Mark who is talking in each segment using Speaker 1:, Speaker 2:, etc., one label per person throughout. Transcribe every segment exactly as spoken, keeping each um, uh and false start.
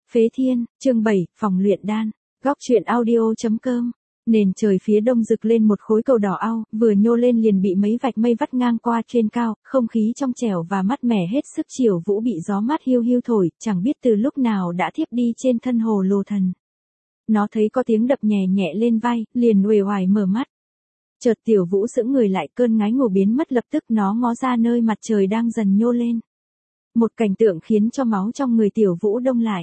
Speaker 1: Phế Thiên, chương bảy, phòng luyện đan. Góc truyện audio.com. Nền trời phía đông rực lên một khối cầu đỏ au, vừa nhô lên liền bị mấy vạch mây vắt ngang qua trên cao, không khí trong trẻo và mát mẻ hết sức. Chiều vũ bị gió mát hiu hiu thổi, chẳng biết từ lúc nào đã thiếp đi trên thân hồ lô thần. Nó thấy có tiếng đập nhẹ nhẹ lên vai, liền uể oải mở mắt. Chợt Tiểu Vũ sững người lại, cơn ngái ngủ biến mất lập tức, nó ngó ra nơi mặt trời đang dần nhô lên. Một cảnh tượng khiến cho máu trong người Tiểu Vũ đông lại.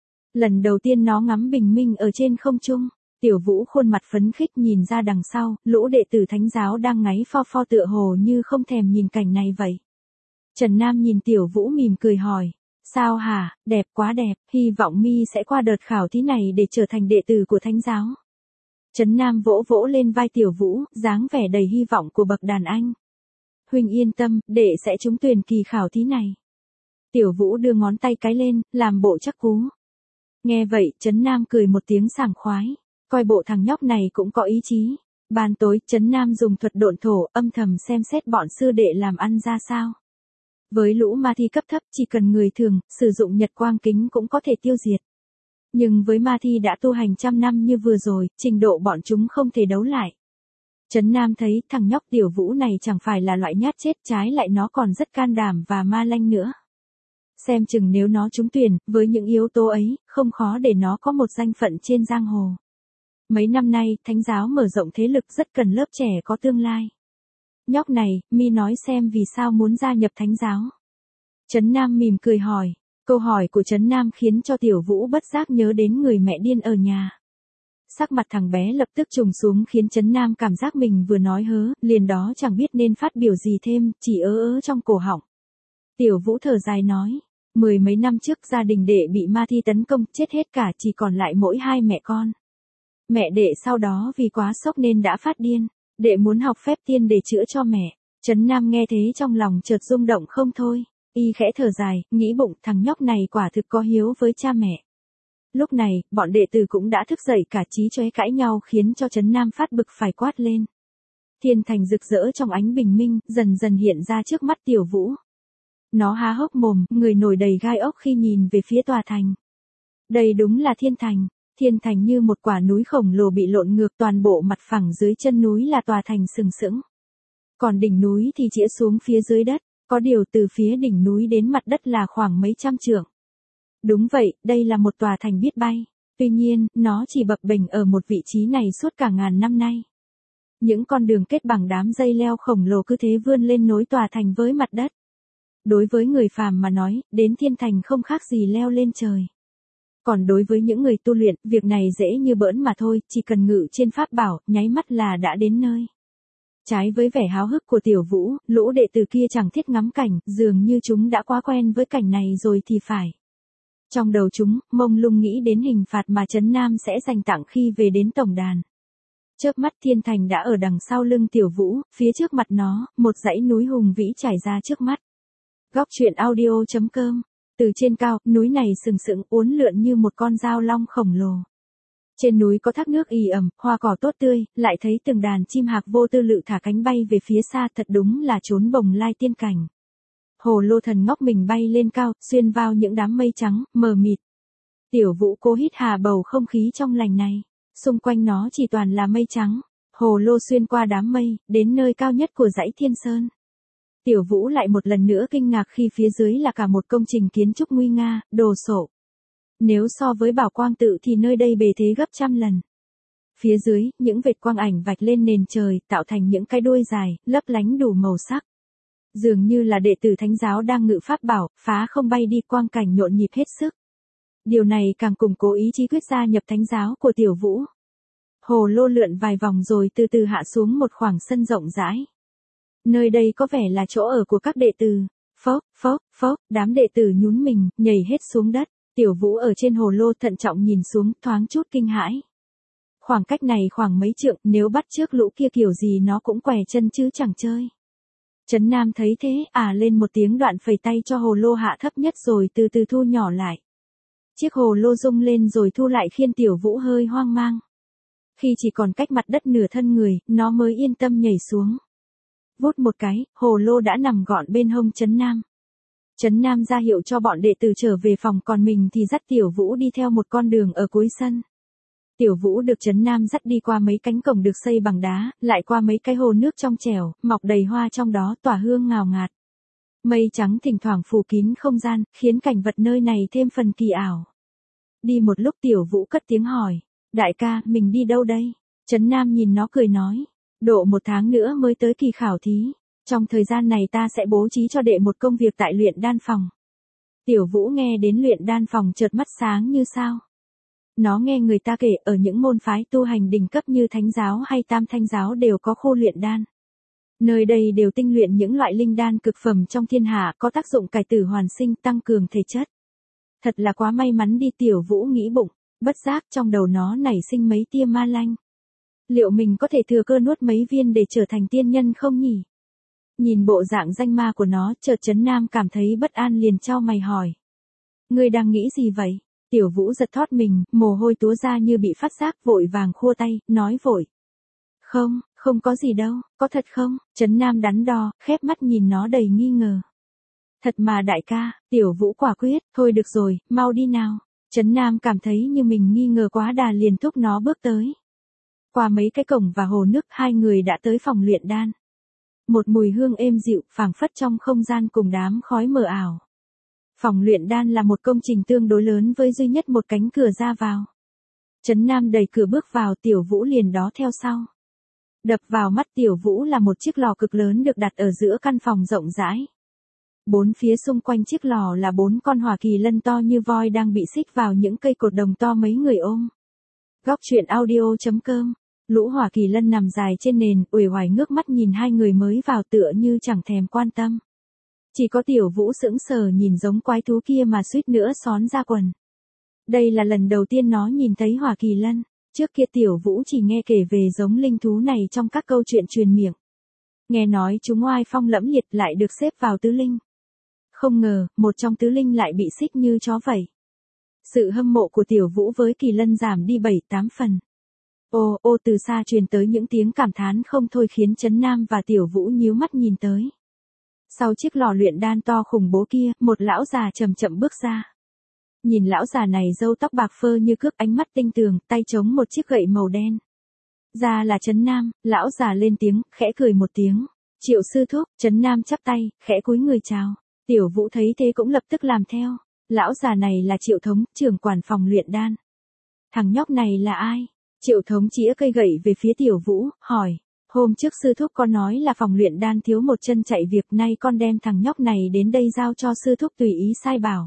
Speaker 1: Lần đầu tiên nó ngắm bình minh ở trên không trung, Tiểu Vũ khuôn mặt phấn khích nhìn ra đằng sau, lũ đệ tử thánh giáo đang ngáy pho pho tựa hồ như không thèm nhìn cảnh này vậy. Trần Nam nhìn Tiểu Vũ mỉm cười hỏi, sao hả, đẹp quá đẹp, hy vọng mi sẽ qua đợt khảo thí này để trở thành đệ tử của thánh giáo. Trấn Nam vỗ vỗ lên vai Tiểu Vũ, dáng vẻ đầy hy vọng của bậc đàn anh. Huynh yên tâm, đệ sẽ trúng tuyển kỳ khảo thí này. Tiểu Vũ đưa ngón tay cái lên, làm bộ chắc cú. Nghe vậy, Trấn Nam cười một tiếng sảng khoái, coi bộ thằng nhóc này cũng có ý chí. Ban tối, Trấn Nam dùng thuật độn thổ, âm thầm xem xét bọn sư đệ làm ăn ra sao. Với lũ ma thi cấp thấp, chỉ cần người thường, sử dụng nhật quang kính cũng có thể tiêu diệt. Nhưng với ma thi đã tu hành trăm năm như vừa rồi, trình độ bọn chúng không thể đấu lại. Trấn Nam thấy thằng nhóc Tiểu Vũ này chẳng phải là loại nhát chết, trái lại nó còn rất can đảm và ma lanh nữa. Xem chừng nếu nó trúng tuyển, với những yếu tố ấy, không khó để nó có một danh phận trên giang hồ. Mấy năm nay, thánh giáo mở rộng thế lực rất cần lớp trẻ có tương lai. Nhóc này, mi nói xem vì sao muốn gia nhập thánh giáo. Trấn Nam mỉm cười hỏi. Câu hỏi của Trấn Nam khiến cho Tiểu Vũ bất giác nhớ đến người mẹ điên ở nhà. Sắc mặt thằng bé lập tức trùng xuống khiến Trấn Nam cảm giác mình vừa nói hớ, liền đó chẳng biết nên phát biểu gì thêm, chỉ ớ ớ trong cổ họng. Tiểu Vũ thở dài nói, mười mấy năm trước gia đình đệ bị ma thi tấn công, chết hết cả, chỉ còn lại mỗi hai mẹ con. Mẹ đệ sau đó vì quá sốc nên đã phát điên, đệ muốn học phép tiên để chữa cho mẹ. Trấn Nam nghe thế trong lòng chợt rung động không thôi. Y khẽ thở dài, nghĩ bụng thằng nhóc này quả thực có hiếu với cha mẹ. Lúc này, bọn đệ tử cũng đã thức dậy, cả chí chóe cãi nhau khiến cho Trấn Nam phát bực phải quát lên. Thiên thành rực rỡ trong ánh bình minh, dần dần hiện ra trước mắt Tiểu Vũ. Nó há hốc mồm, người nổi đầy gai ốc khi nhìn về phía tòa thành. Đây đúng là thiên thành. Thiên thành như một quả núi khổng lồ bị lộn ngược, toàn bộ mặt phẳng dưới chân núi là tòa thành sừng sững. Còn đỉnh núi thì chĩa xuống phía dưới đất. Có điều từ phía đỉnh núi đến mặt đất là khoảng mấy trăm trượng. Đúng vậy, đây là một tòa thành biết bay. Tuy nhiên, nó chỉ bập bềnh ở một vị trí này suốt cả ngàn năm nay. Những con đường kết bằng đám dây leo khổng lồ cứ thế vươn lên nối tòa thành với mặt đất. Đối với người phàm mà nói, đến thiên thành không khác gì leo lên trời. Còn đối với những người tu luyện, việc này dễ như bỡn mà thôi, chỉ cần ngự trên pháp bảo, nháy mắt là đã đến nơi. Trái với vẻ háo hức của Tiểu Vũ, lũ đệ tử kia chẳng thiết ngắm cảnh, dường như chúng đã quá quen với cảnh này rồi thì phải. Trong đầu chúng, mông lung nghĩ đến hình phạt mà Trấn Nam sẽ dành tặng khi về đến tổng đàn. Chớp mắt thiên thành đã ở đằng sau lưng Tiểu Vũ, phía trước mặt nó, một dãy núi hùng vĩ trải ra trước mắt. Góc truyện audio.com. Từ trên cao, núi này sừng sững uốn lượn như một con dao long khổng lồ. Trên núi có thác nước ì ẩm, hoa cỏ tốt tươi, lại thấy từng đàn chim hạc vô tư lự thả cánh bay về phía xa, thật đúng là chốn bồng lai tiên cảnh. Hồ lô thần ngóc mình bay lên cao, xuyên vào những đám mây trắng, mờ mịt. Tiểu Vũ cố hít hà bầu không khí trong lành này. Xung quanh nó chỉ toàn là mây trắng. Hồ lô xuyên qua đám mây, đến nơi cao nhất của dãy Thiên Sơn. Tiểu Vũ lại một lần nữa kinh ngạc khi phía dưới là cả một công trình kiến trúc nguy nga, đồ sộ. Nếu so với Bảo Quang Tự thì nơi đây bề thế gấp trăm lần. Phía dưới, những vệt quang ảnh vạch lên nền trời, tạo thành những cái đuôi dài, lấp lánh đủ màu sắc. Dường như là đệ tử thánh giáo đang ngự pháp bảo, phá không bay đi, quang cảnh nhộn nhịp hết sức. Điều này càng củng cố ý chí quyết gia nhập thánh giáo của Tiểu Vũ. Hồ lô lượn vài vòng rồi từ từ hạ xuống một khoảng sân rộng rãi. Nơi đây có vẻ là chỗ ở của các đệ tử. Phốc, phốc, phốc, đám đệ tử nhún mình, nhảy hết xuống đất. Tiểu Vũ ở trên hồ lô thận trọng nhìn xuống, thoáng chút kinh hãi. Khoảng cách này khoảng mấy trượng, nếu bắt trước lũ kia kiểu gì nó cũng què chân chứ chẳng chơi. Trấn Nam thấy thế, à lên một tiếng, đoạn phẩy tay cho hồ lô hạ thấp nhất rồi từ từ thu nhỏ lại. Chiếc hồ lô rung lên rồi thu lại khiến Tiểu Vũ hơi hoang mang. Khi chỉ còn cách mặt đất nửa thân người, nó mới yên tâm nhảy xuống. Vút một cái, hồ lô đã nằm gọn bên hông Trấn Nam. Trấn Nam ra hiệu cho bọn đệ tử trở về phòng, còn mình thì dắt Tiểu Vũ đi theo một con đường ở cuối sân. Tiểu Vũ được Trấn Nam dắt đi qua mấy cánh cổng được xây bằng đá, lại qua mấy cái hồ nước trong trẻo, mọc đầy hoa trong đó tỏa hương ngào ngạt. Mây trắng thỉnh thoảng phủ kín không gian, khiến cảnh vật nơi này thêm phần kỳ ảo. Đi một lúc Tiểu Vũ cất tiếng hỏi, đại ca, mình đi đâu đây? Trấn Nam nhìn nó cười nói, độ một tháng nữa mới tới kỳ khảo thí. Trong thời gian này ta sẽ bố trí cho đệ một công việc tại luyện đan phòng. Tiểu Vũ nghe đến luyện đan phòng chợt mắt sáng như sao. Nó nghe người ta kể ở những môn phái tu hành đỉnh cấp như Thánh giáo hay Tam Thanh giáo đều có khu luyện đan. Nơi đây đều tinh luyện những loại linh đan cực phẩm trong thiên hạ, có tác dụng cải tử hoàn sinh, tăng cường thể chất. Thật là quá may mắn đi, Tiểu Vũ nghĩ bụng, bất giác trong đầu nó nảy sinh mấy tia ma lanh. Liệu mình có thể thừa cơ nuốt mấy viên để trở thành tiên nhân không nhỉ? Nhìn bộ dạng danh ma của nó, chợt Trấn Nam cảm thấy bất an liền chau mày hỏi. Ngươi đang nghĩ gì vậy? Tiểu Vũ giật thót mình, mồ hôi túa ra như bị phát giác, vội vàng khua tay, nói vội. Không, không có gì đâu, có thật không? Trấn Nam đắn đo, khép mắt nhìn nó đầy nghi ngờ. Thật mà đại ca, Tiểu Vũ quả quyết, thôi được rồi, mau đi nào. Trấn Nam cảm thấy như mình nghi ngờ quá đà liền thúc nó bước tới. Qua mấy cái cổng và hồ nước, hai người đã tới phòng luyện đan. Một mùi hương êm dịu, phảng phất trong không gian cùng đám khói mờ ảo. Phòng luyện đan là một công trình tương đối lớn với duy nhất một cánh cửa ra vào. Trấn Nam đẩy cửa bước vào, Tiểu Vũ liền đó theo sau. Đập vào mắt Tiểu Vũ là một chiếc lò cực lớn được đặt ở giữa căn phòng rộng rãi. Bốn phía xung quanh chiếc lò là bốn con hỏa kỳ lân to như voi đang bị xích vào những cây cột đồng to mấy người ôm. Góc truyện audio chấm com. Lũ hỏa kỳ lân nằm dài trên nền, uể oải ngước mắt nhìn hai người mới vào tựa như chẳng thèm quan tâm. Chỉ có Tiểu Vũ sững sờ nhìn giống quái thú kia mà suýt nữa xón ra quần. Đây là lần đầu tiên nó nhìn thấy hỏa kỳ lân, trước kia Tiểu Vũ chỉ nghe kể về giống linh thú này trong các câu chuyện truyền miệng. Nghe nói chúng oai phong lẫm liệt, lại được xếp vào tứ linh. Không ngờ, một trong tứ linh lại bị xích như chó vậy. Sự hâm mộ của Tiểu Vũ với kỳ lân giảm đi bảy tám phần. Ô, ô từ xa truyền tới những tiếng cảm thán không thôi khiến Trấn Nam và Tiểu Vũ nhíu mắt nhìn tới. Sau chiếc lò luyện đan to khủng bố kia, một lão già chậm chậm bước ra. Nhìn lão già này râu tóc bạc phơ như cước, ánh mắt tinh tường, tay chống một chiếc gậy màu đen. Ra là Trấn Nam, lão già lên tiếng, khẽ cười một tiếng. Triệu sư thúc. Trấn Nam chắp tay, khẽ cúi người chào. Tiểu Vũ thấy thế cũng lập tức làm theo. Lão già này là Triệu Thống, trưởng quản phòng luyện đan. Thằng nhóc này là ai? Triệu Thống chĩa cây gậy về phía Tiểu Vũ, hỏi. Hôm trước sư thúc có nói là phòng luyện đan thiếu một chân chạy việc, nay con đem thằng nhóc này đến đây giao cho sư thúc tùy ý sai bảo.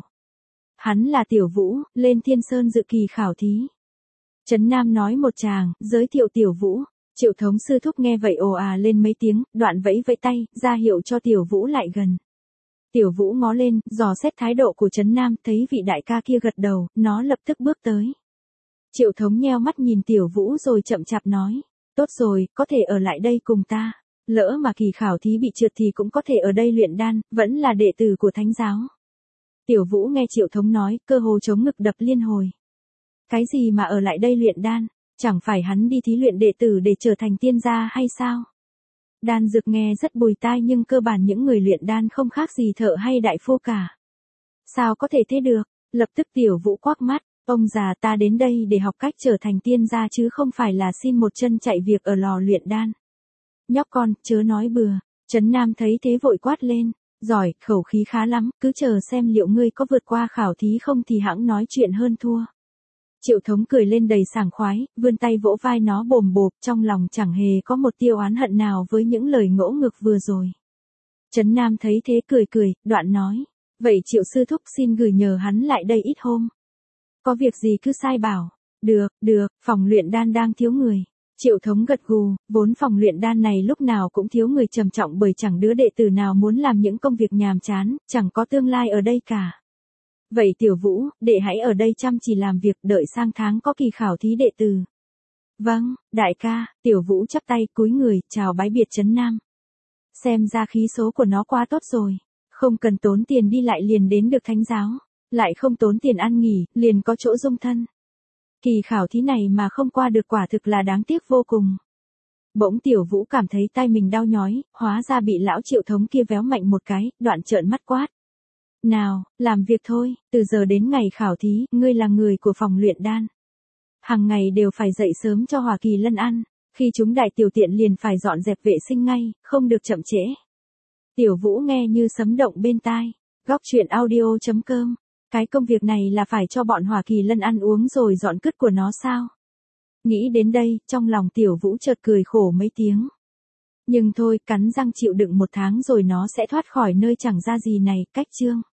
Speaker 1: Hắn là Tiểu Vũ, lên Thiên Sơn dự kỳ khảo thí. Trấn Nam nói một tràng, giới thiệu Tiểu Vũ. Triệu Thống sư thúc nghe vậy ồ à lên mấy tiếng, đoạn vẫy vẫy tay, ra hiệu cho Tiểu Vũ lại gần. Tiểu Vũ ngó lên, dò xét thái độ của Trấn Nam, thấy vị đại ca kia gật đầu, nó lập tức bước tới. Triệu Thống nheo mắt nhìn Tiểu Vũ rồi chậm chạp nói. Tốt rồi, có thể ở lại đây cùng ta. Lỡ mà kỳ khảo thí bị trượt thì cũng có thể ở đây luyện đan, vẫn là đệ tử của Thánh giáo. Tiểu Vũ nghe Triệu Thống nói, cơ hồ chống ngực đập liên hồi. Cái gì mà ở lại đây luyện đan, chẳng phải hắn đi thí luyện đệ tử để trở thành tiên gia hay sao? Đan dược nghe rất bùi tai nhưng cơ bản những người luyện đan không khác gì thợ hay đại phu cả. Sao có thể thế được? Lập tức Tiểu Vũ quắc mắt. Ông già, ta đến đây để học cách trở thành tiên gia chứ không phải là xin một chân chạy việc ở lò luyện đan. Nhóc con, chớ nói bừa. Trấn Nam thấy thế vội quát lên. Giỏi, khẩu khí khá lắm, cứ chờ xem liệu ngươi có vượt qua khảo thí không thì hẵng nói chuyện hơn thua. Triệu Thống cười lên đầy sảng khoái, vươn tay vỗ vai nó bồm bộp, trong lòng chẳng hề có một tia oán hận nào với những lời ngỗ ngược vừa rồi. Trấn Nam thấy thế cười cười, đoạn nói. Vậy Triệu sư thúc xin gửi nhờ hắn lại đây ít hôm. Có việc gì cứ sai bảo. Được, được, phòng luyện đan đang thiếu người. Triệu Thống gật gù, vốn phòng luyện đan này lúc nào cũng thiếu người trầm trọng bởi chẳng đứa đệ tử nào muốn làm những công việc nhàm chán, chẳng có tương lai ở đây cả. Vậy Tiểu Vũ, đệ hãy ở đây chăm chỉ làm việc, đợi sang tháng có kỳ khảo thí đệ tử. Vâng, đại ca. Tiểu Vũ chắp tay cúi người, chào bái biệt Trấn Nam. Xem ra khí số của nó quá tốt rồi. Không cần tốn tiền đi lại liền đến được Thánh giáo. Lại không tốn tiền ăn nghỉ, liền có chỗ dung thân. Kỳ khảo thí này mà không qua được quả thực là đáng tiếc vô cùng. Bỗng Tiểu Vũ cảm thấy tay mình đau nhói, hóa ra bị lão Triệu Thống kia véo mạnh một cái, đoạn trợn mắt quát. Nào, làm việc thôi, từ giờ đến ngày khảo thí, ngươi là người của phòng luyện đan. Hàng ngày đều phải dậy sớm cho Hoa Kỳ Lân ăn, khi chúng đại tiểu tiện liền phải dọn dẹp vệ sinh ngay, không được chậm trễ. Tiểu Vũ nghe như sấm động bên tai. Góc truyện audio chấm com. Cái công việc này là phải cho bọn Hoa Kỳ Lân ăn uống rồi dọn cứt của nó sao? Nghĩ đến đây, trong lòng Tiểu Vũ chợt cười khổ mấy tiếng. Nhưng thôi, cắn răng chịu đựng một tháng rồi nó sẽ thoát khỏi nơi chẳng ra gì này, cách chương.